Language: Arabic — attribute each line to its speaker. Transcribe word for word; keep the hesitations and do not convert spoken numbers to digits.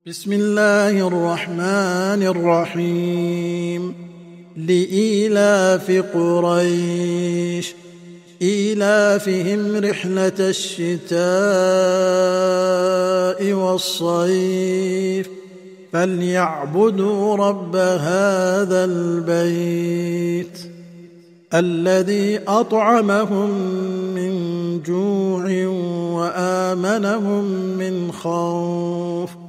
Speaker 1: بسم الله الرحمن الرحيم لإيلاف قريش إيلافهم رحلة الشتاء والصيف فليعبدوا رب هذا البيت الذي أطعمهم من جوع وآمنهم من خوف